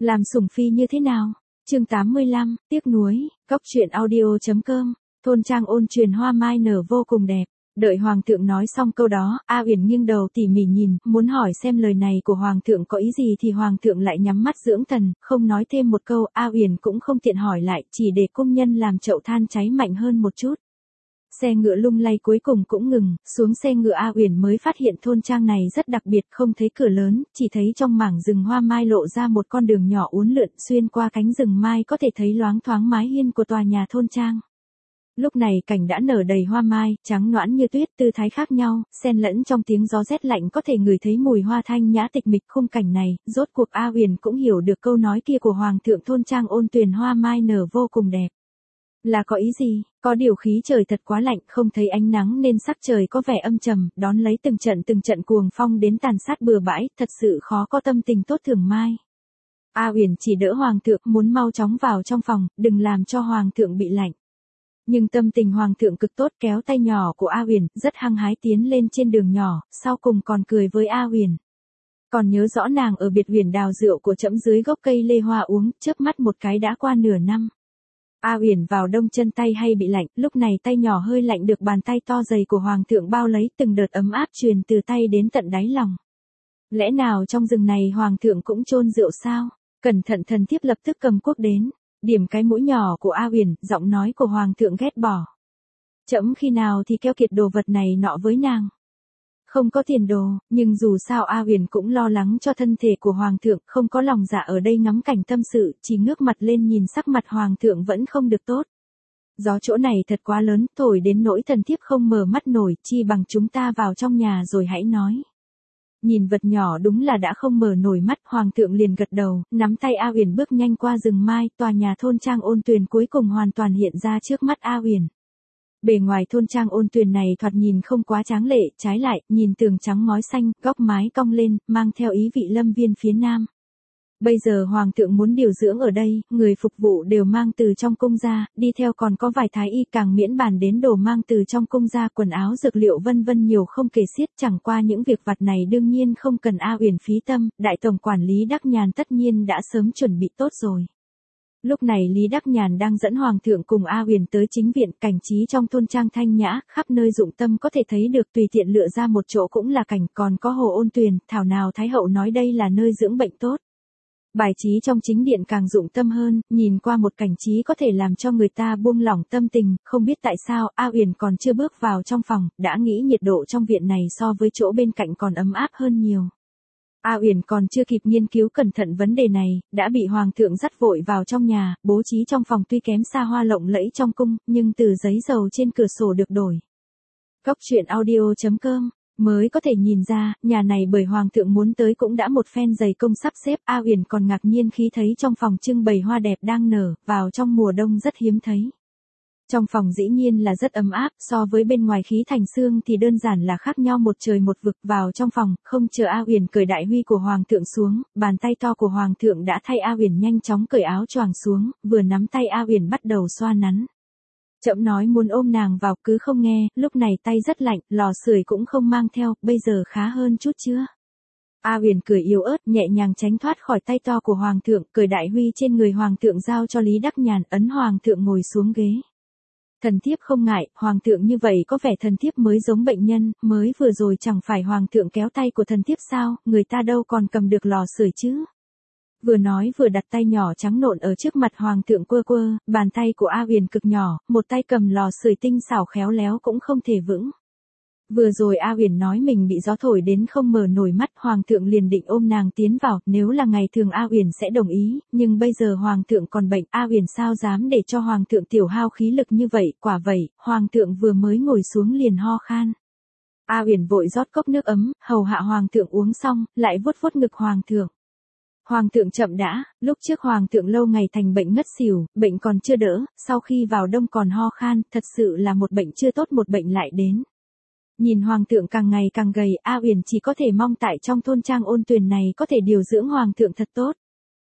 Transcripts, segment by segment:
Làm sủng phi như thế nào? Chương 85, tiếc nuối, Cóc truyện audio.com. Thôn trang ôn truyền hoa mai nở vô cùng đẹp. Đợi hoàng thượng nói xong câu đó, A Uyển nghiêng đầu tỉ mỉ nhìn, muốn hỏi xem lời này của hoàng thượng có ý gì thì hoàng thượng lại nhắm mắt dưỡng thần, không nói thêm một câu. A Uyển cũng không tiện hỏi lại, chỉ để cung nhân làm chậu than cháy mạnh hơn một chút. Xe ngựa lung lay cuối cùng cũng ngừng, xuống xe ngựa A Uyển mới phát hiện thôn trang này rất đặc biệt, không thấy cửa lớn, chỉ thấy trong mảng rừng hoa mai lộ ra một con đường nhỏ uốn lượn, xuyên qua cánh rừng mai có thể thấy loáng thoáng mái hiên của tòa nhà thôn trang. Lúc này cảnh đã nở đầy hoa mai, trắng nõn như tuyết, tư thái khác nhau, xen lẫn trong tiếng gió rét lạnh có thể ngửi thấy mùi hoa thanh nhã tịch mịch. Khung cảnh này, rốt cuộc A Uyển cũng hiểu được câu nói kia của hoàng thượng, thôn trang ôn tuyền hoa mai nở vô cùng đẹp. Là có ý gì? Có điều khí trời thật quá lạnh, không thấy ánh nắng nên sắc trời có vẻ âm trầm, đón lấy từng trận cuồng phong đến tàn sát bừa bãi, thật sự khó có tâm tình tốt thưởng mai. A Uyển chỉ đỡ hoàng thượng, muốn mau chóng vào trong phòng, đừng làm cho hoàng thượng bị lạnh. Nhưng tâm tình hoàng thượng cực tốt, kéo tay nhỏ của A Uyển, rất hăng hái tiến lên trên đường nhỏ, sau cùng còn cười với A Uyển. Còn nhớ rõ nàng ở biệt uyển đào rượu của trẫm dưới gốc cây lê hoa uống, chớp mắt một cái đã qua nửa năm. A Uyển vào đông chân tay hay bị lạnh, lúc này tay nhỏ hơi lạnh được bàn tay to dày của hoàng thượng bao lấy, từng đợt ấm áp truyền từ tay đến tận đáy lòng. Lẽ nào trong rừng này hoàng thượng cũng chôn rượu sao? Cẩn thận, thần thiếp lập tức cầm cuốc đến. Điểm cái mũi nhỏ của A Uyển, giọng nói của hoàng thượng ghét bỏ. Trẫm khi nào thì keo kiệt đồ vật này nọ với nàng. Không có tiền đồ, nhưng dù sao A Uyển cũng lo lắng cho thân thể của hoàng thượng, không có lòng dạ ở đây ngắm cảnh tâm sự, chỉ ngước mặt lên nhìn sắc mặt hoàng thượng vẫn không được tốt. Gió chỗ này thật quá lớn, thổi đến nỗi thần thiếp không mở mắt nổi, chi bằng chúng ta vào trong nhà rồi hãy nói. Nhìn vật nhỏ đúng là đã không mở nổi mắt, hoàng thượng liền gật đầu, nắm tay A Uyển bước nhanh qua rừng mai, tòa nhà thôn trang ôn tuyền cuối cùng hoàn toàn hiện ra trước mắt A Uyển. Bề ngoài thôn trang ôn tuyền này thoạt nhìn không quá tráng lệ, trái lại, nhìn tường trắng ngói xanh, góc mái cong lên, mang theo ý vị lâm viên phía nam. Bây giờ hoàng thượng muốn điều dưỡng ở đây, người phục vụ đều mang từ trong cung ra, đi theo còn có vài thái y, càng miễn bàn đến đồ mang từ trong cung ra, quần áo dược liệu vân vân nhiều không kể xiết. Chẳng qua những việc vặt này đương nhiên không cần A Uyển phí tâm, đại tổng quản Lý Đắc Nhàn tất nhiên đã sớm chuẩn bị tốt rồi. Lúc này Lý Đắc Nhàn đang dẫn hoàng thượng cùng A Uyển tới chính viện, cảnh trí trong thôn trang thanh nhã, khắp nơi dụng tâm có thể thấy được, tùy tiện lựa ra một chỗ cũng là cảnh, còn có hồ ôn tuyền, thảo nào thái hậu nói đây là nơi dưỡng bệnh tốt. Bài trí trong chính điện càng dụng tâm hơn, nhìn qua một cảnh trí có thể làm cho người ta buông lỏng tâm tình, không biết tại sao, A Uyển còn chưa bước vào trong phòng, đã nghĩ nhiệt độ trong viện này so với chỗ bên cạnh còn ấm áp hơn nhiều. A Uyển còn chưa kịp nghiên cứu cẩn thận vấn đề này, đã bị hoàng thượng dắt vội vào trong nhà, bố trí trong phòng tuy kém xa hoa lộng lẫy trong cung, nhưng từ giấy dầu trên cửa sổ được đổi. Cóc truyện audio.com mới có thể nhìn ra, nhà này bởi hoàng thượng muốn tới cũng đã một phen dày công sắp xếp. A Uyển còn ngạc nhiên khi thấy trong phòng trưng bày hoa đẹp đang nở, vào trong mùa đông rất hiếm thấy. Trong phòng dĩ nhiên là rất ấm áp, so với bên ngoài khí thành xương thì đơn giản là khác nhau một trời một vực. Vào trong phòng, không chờ A Uyển cởi đại huy của hoàng thượng xuống, bàn tay to của hoàng thượng đã thay A Uyển nhanh chóng cởi áo choàng xuống, vừa nắm tay A Uyển bắt đầu xoa nắn. Trẫm nói muốn ôm nàng vào cứ không nghe, lúc này tay rất lạnh, lò sưởi cũng không mang theo, bây giờ khá hơn chút chưa? A Uyển cười yếu ớt, nhẹ nhàng tránh thoát khỏi tay to của hoàng thượng, cởi đại huy trên người hoàng thượng giao cho Lý Đắc Nhàn, ấn hoàng thượng ngồi xuống ghế. Thần thiếp không ngại, hoàng thượng như vậy có vẻ thần thiếp mới giống bệnh nhân, mới vừa rồi chẳng phải hoàng thượng kéo tay của thần thiếp sao, người ta đâu còn cầm được lò sưởi chứ. Vừa nói vừa đặt tay nhỏ trắng nộn ở trước mặt hoàng thượng quơ quơ, bàn tay của A Uyển cực nhỏ, một tay cầm lò sưởi tinh xảo khéo léo cũng không thể vững. Vừa rồi A Uyển nói mình bị gió thổi đến không mở nổi mắt, hoàng thượng liền định ôm nàng tiến vào, nếu là ngày thường A Uyển sẽ đồng ý, nhưng bây giờ hoàng thượng còn bệnh, A Uyển sao dám để cho hoàng thượng tiểu hao khí lực như vậy. Quả vậy, hoàng thượng vừa mới ngồi xuống liền ho khan. A Uyển vội rót cốc nước ấm, hầu hạ hoàng thượng uống xong, lại vuốt vuốt ngực hoàng thượng. Hoàng thượng chậm đã, lúc trước hoàng thượng lâu ngày thành bệnh ngất xỉu, bệnh còn chưa đỡ, sau khi vào đông còn ho khan, thật sự là một bệnh chưa tốt một bệnh lại đến. Nhìn hoàng thượng càng ngày càng gầy, A Uyển chỉ có thể mong tại trong thôn trang ôn tuyền này có thể điều dưỡng hoàng thượng thật tốt.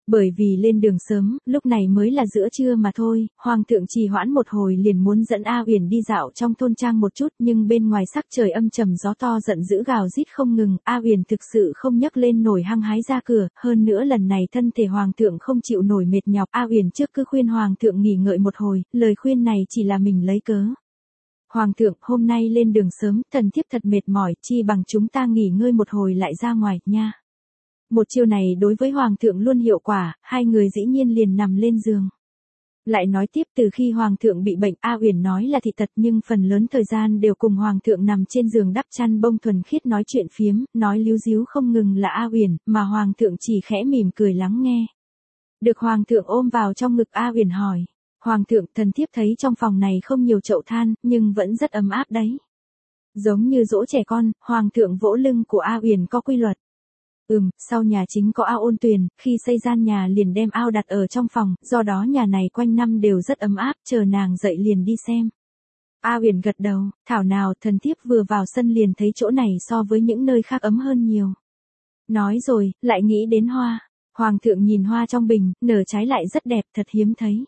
Bởi vì lên đường sớm, lúc này mới là giữa trưa mà thôi, hoàng thượng trì hoãn một hồi liền muốn dẫn A Uyển đi dạo trong thôn trang một chút, nhưng bên ngoài sắc trời âm trầm gió to giận dữ gào rít không ngừng, A Uyển thực sự không nhấc lên nổi hăng hái ra cửa, hơn nữa lần này thân thể hoàng thượng không chịu nổi mệt nhọc, A Uyển trước cứ khuyên hoàng thượng nghỉ ngơi một hồi, lời khuyên này chỉ là mình lấy cớ. Hoàng thượng, hôm nay lên đường sớm, thần thiếp thật mệt mỏi, chi bằng chúng ta nghỉ ngơi một hồi lại ra ngoài, nha. Một chiêu này đối với hoàng thượng luôn hiệu quả, hai người dĩ nhiên liền nằm lên giường. Lại nói tiếp từ khi hoàng thượng bị bệnh, A Uyển nói là thị tật nhưng phần lớn thời gian đều cùng hoàng thượng nằm trên giường đắp chăn bông thuần khiết nói chuyện phiếm, nói líu díu không ngừng là A Uyển, mà hoàng thượng chỉ khẽ mỉm cười lắng nghe. Được hoàng thượng ôm vào trong ngực, A Uyển hỏi. Hoàng thượng, thần thiếp thấy trong phòng này không nhiều chậu than, nhưng vẫn rất ấm áp đấy. Giống như dỗ trẻ con, hoàng thượng vỗ lưng của A Uyển có quy luật. Sau nhà chính có ao ôn tuyền, khi xây gian nhà liền đem ao đặt ở trong phòng, do đó nhà này quanh năm đều rất ấm áp, chờ nàng dậy liền đi xem. A Uyển gật đầu, thảo nào, thần thiếp vừa vào sân liền thấy chỗ này so với những nơi khác ấm hơn nhiều. Nói rồi, lại nghĩ đến hoa. Hoàng thượng nhìn hoa trong bình, nở trái lại rất đẹp, thật hiếm thấy.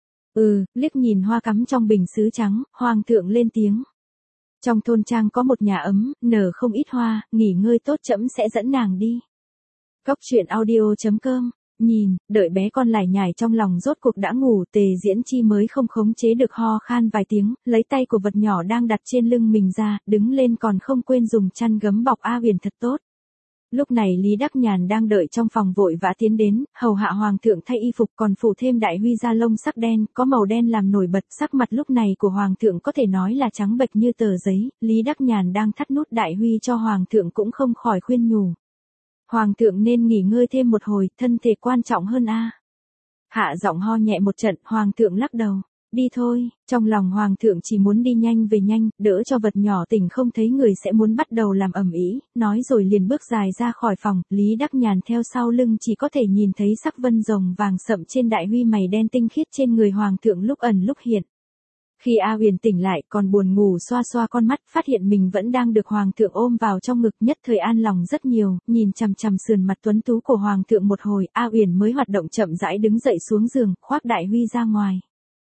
Liếc nhìn hoa cắm trong bình sứ trắng, hoàng thượng lên tiếng. Trong thôn trang có một nhà ấm, nở không ít hoa, nghỉ ngơi tốt trẫm sẽ dẫn nàng đi. Cóc truyện audio.com, nhìn, đợi bé con lải nhải trong lòng rốt cuộc đã ngủ, Tề Diễn Chi mới không khống chế được ho khan vài tiếng, lấy tay của vật nhỏ đang đặt trên lưng mình ra, đứng lên còn không quên dùng chăn gấm bọc A Uyển thật tốt. Lúc này Lý Đắc Nhàn đang đợi trong phòng vội vã tiến đến, hầu hạ hoàng thượng thay y phục còn phủ thêm đại huy da lông sắc đen, có màu đen làm nổi bật, sắc mặt lúc này của hoàng thượng có thể nói là trắng bệch như tờ giấy, Lý Đắc Nhàn đang thắt nút đại huy cho hoàng thượng cũng không khỏi khuyên nhủ. Hoàng thượng nên nghỉ ngơi thêm một hồi, thân thể quan trọng hơn a. Hạ giọng ho nhẹ một trận, hoàng thượng lắc đầu. Đi thôi, trong lòng hoàng thượng chỉ muốn đi nhanh về nhanh, đỡ cho vật nhỏ tỉnh không thấy người sẽ muốn bắt đầu làm ầm ĩ, nói rồi liền bước dài ra khỏi phòng, Lý Đắc Nhàn theo sau lưng chỉ có thể nhìn thấy sắc vân rồng vàng sậm trên đại huy mày đen tinh khiết trên người hoàng thượng lúc ẩn lúc hiện. Khi A Uyển tỉnh lại còn buồn ngủ xoa xoa con mắt, phát hiện mình vẫn đang được hoàng thượng ôm vào trong ngực, nhất thời an lòng rất nhiều, nhìn chằm chằm sườn mặt tuấn tú của hoàng thượng một hồi, A Uyển mới hoạt động chậm rãi đứng dậy xuống giường, khoác đại huy ra ngoài.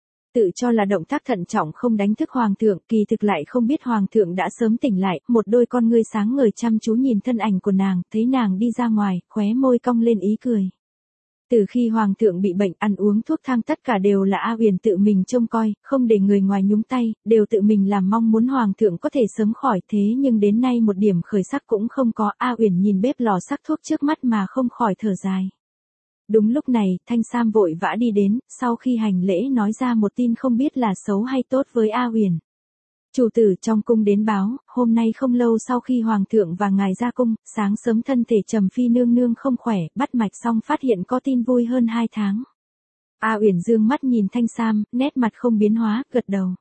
Tự cho là động tác thận trọng không đánh thức hoàng thượng, kỳ thực lại không biết hoàng thượng đã sớm tỉnh lại, một đôi con ngươi sáng ngời chăm chú nhìn thân ảnh của nàng, thấy nàng đi ra ngoài, khóe môi cong lên ý cười. Từ khi hoàng thượng bị bệnh, ăn uống thuốc thang tất cả đều là A Uyển tự mình trông coi, không để người ngoài nhúng tay, đều tự mình làm, mong muốn hoàng thượng có thể sớm khỏi, thế nhưng đến nay một điểm khởi sắc cũng không có. A Uyển nhìn bếp lò sắc thuốc trước mắt mà không khỏi thở dài. Đúng lúc này, Thanh Sam vội vã đi đến, sau khi hành lễ nói ra một tin không biết là xấu hay tốt với A Uyển. Chủ tử trong cung đến báo, hôm nay không lâu sau khi hoàng thượng và ngài ra cung, sáng sớm thân thể Trầm Phi nương nương không khỏe, bắt mạch xong phát hiện có tin vui hơn 2 tháng. A Uyển dương mắt nhìn Thanh Sam, nét mặt không biến hóa, gật đầu.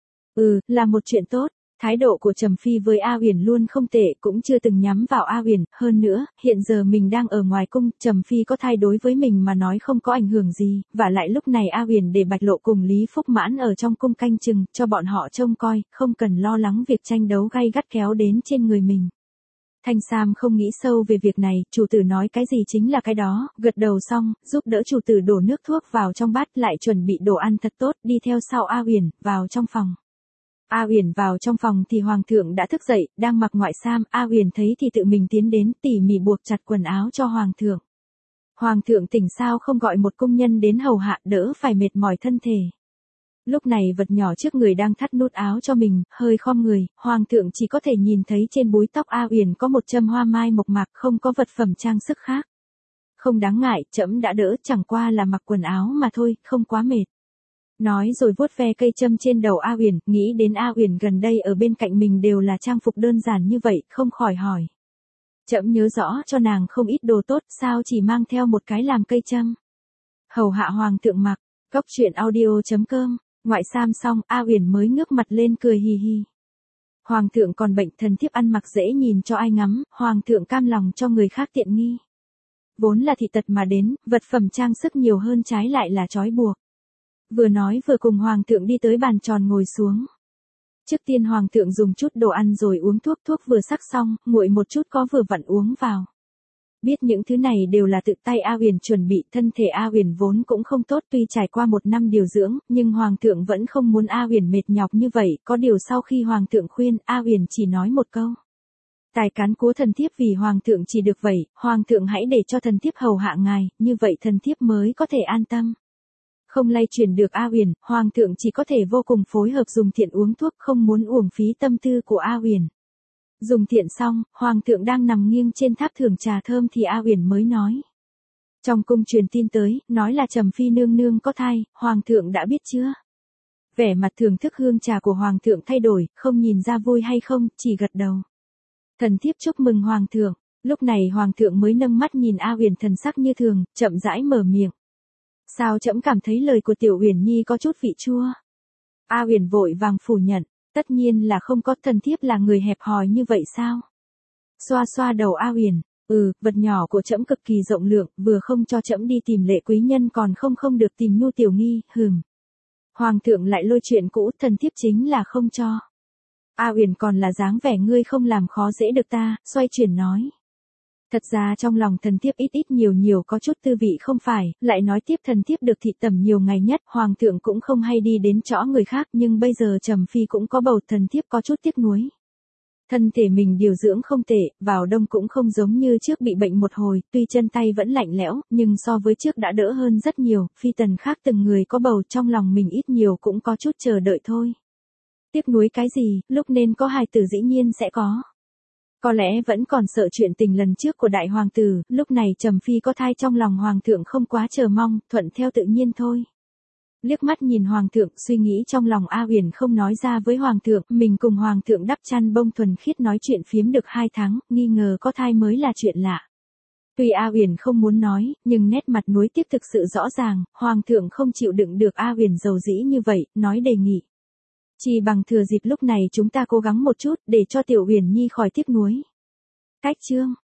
Là một chuyện tốt. Thái độ của Trầm Phi với A Uyển luôn không tệ, cũng chưa từng nhắm vào A Uyển, hơn nữa, hiện giờ mình đang ở ngoài cung, Trầm Phi có thay đối với mình mà nói không có ảnh hưởng gì, và lại lúc này A Uyển để Bạch Lộ cùng Lý Phúc Mãn ở trong cung canh chừng, cho bọn họ trông coi, không cần lo lắng việc tranh đấu gay gắt kéo đến trên người mình. Thanh Sam không nghĩ sâu về việc này, chủ tử nói cái gì chính là cái đó, gật đầu xong, giúp đỡ chủ tử đổ nước thuốc vào trong bát, lại chuẩn bị đồ ăn thật tốt, đi theo sau A Uyển, vào trong phòng. A Uyển vào trong phòng thì hoàng thượng đã thức dậy, đang mặc ngoại sam, A Uyển thấy thì tự mình tiến đến, tỉ mỉ buộc chặt quần áo cho hoàng thượng. Hoàng thượng tỉnh sao không gọi một công nhân đến hầu hạ, đỡ phải mệt mỏi thân thể. Lúc này vật nhỏ trước người đang thắt nút áo cho mình, hơi khom người, hoàng thượng chỉ có thể nhìn thấy trên búi tóc A Uyển có một châm hoa mai mộc mạc, không có vật phẩm trang sức khác. Không đáng ngại, trẫm đã đỡ, chẳng qua là mặc quần áo mà thôi, không quá mệt. Nói rồi vuốt ve cây châm trên đầu A Uyển, nghĩ đến A Uyển gần đây ở bên cạnh mình đều là trang phục đơn giản như vậy, không khỏi hỏi. Trẫm nhớ rõ cho nàng không ít đồ tốt, sao chỉ mang theo một cái làm cây châm. Hầu hạ hoàng thượng mặc, cóc truyện audio.com, ngoại sam xong, A Uyển mới ngước mặt lên cười hì hì. Hoàng thượng còn bệnh, thần thiếp ăn mặc dễ nhìn cho ai ngắm, hoàng thượng cam lòng cho người khác tiện nghi. Vốn là thị tật mà đến, vật phẩm trang sức nhiều hơn trái lại là trói buộc. Vừa nói vừa cùng hoàng thượng đi tới bàn tròn ngồi xuống. Trước tiên hoàng thượng dùng chút đồ ăn rồi uống thuốc, thuốc vừa sắc xong, nguội một chút có vừa vặn uống vào. Biết những thứ này đều là tự tay A Huyền chuẩn bị, thân thể A Huyền vốn cũng không tốt, tuy trải qua 1 năm điều dưỡng, nhưng Hoàng thượng vẫn không muốn A Huyền mệt nhọc như vậy, có điều sau khi Hoàng thượng khuyên, A Huyền chỉ nói một câu. Tài cán cúa thần thiếp vì Hoàng thượng chỉ được vậy, Hoàng thượng hãy để cho thần thiếp hầu hạ ngài, như vậy thần thiếp mới có thể an tâm. Không lay chuyển được A Huyền, Hoàng thượng chỉ có thể vô cùng phối hợp dùng thiện uống thuốc, không muốn uổng phí tâm tư của A Huyền. Dùng thiện xong, Hoàng thượng đang nằm nghiêng trên tháp thưởng trà thơm thì A Huyền mới nói. Trong cung truyền tin tới, nói là Trầm Phi nương nương có thai, Hoàng thượng đã biết chưa? Vẻ mặt thưởng thức hương trà của Hoàng thượng thay đổi, không nhìn ra vui hay không, chỉ gật đầu. Thần thiếp chúc mừng Hoàng thượng. Lúc này Hoàng thượng mới nâng mắt nhìn A Huyền, thần sắc như thường, chậm rãi mở miệng. Sao trẫm cảm thấy lời của Tiểu Huyền Nhi có chút vị chua? A Huyền vội vàng phủ nhận, tất nhiên là không có, thần thiếp là người hẹp hòi như vậy sao? Xoa xoa đầu A Huyền, vật nhỏ của trẫm cực kỳ rộng lượng, vừa không cho trẫm đi tìm Lệ quý nhân còn không được tìm Nhu tiểu nghi, Hoàng thượng lại lôi chuyện cũ, thần thiếp chính là không cho. A Huyền còn là dáng vẻ ngươi không làm khó dễ được ta, xoay chuyển nói. Thật ra trong lòng thần thiếp ít nhiều có chút tư vị không phải, lại nói tiếp thần thiếp được thị tẩm nhiều ngày nhất, Hoàng thượng cũng không hay đi đến chỗ người khác, nhưng bây giờ Trầm Phi cũng có bầu, thần thiếp có chút tiếc nuối. Thân thể mình điều dưỡng không tệ, vào đông cũng không giống như trước bị bệnh một hồi, tuy chân tay vẫn lạnh lẽo, nhưng so với trước đã đỡ hơn rất nhiều, phi tần khác từng người có bầu trong lòng mình ít nhiều cũng có chút chờ đợi thôi. Tiếc nuối cái gì, lúc nên có hài tử dĩ nhiên sẽ có. Có lẽ vẫn còn sợ chuyện tình lần trước của đại hoàng tử, lúc này Trầm Phi có thai trong lòng Hoàng thượng không quá chờ mong, thuận theo tự nhiên thôi. Liếc mắt nhìn Hoàng thượng, suy nghĩ trong lòng A Huyền không nói ra với Hoàng thượng, mình cùng Hoàng thượng đắp chăn bông thuần khiết nói chuyện phiếm được 2 tháng, nghi ngờ có thai mới là chuyện lạ. Tuy A Huyền không muốn nói, nhưng nét mặt nuối tiếc thực sự rõ ràng, Hoàng thượng không chịu đựng được A Huyền dầu dĩ như vậy, nói đề nghị. Chỉ bằng thừa dịp lúc này chúng ta cố gắng một chút, để cho Tiểu Huyền Nhi khỏi tiếc nuối. Cách chương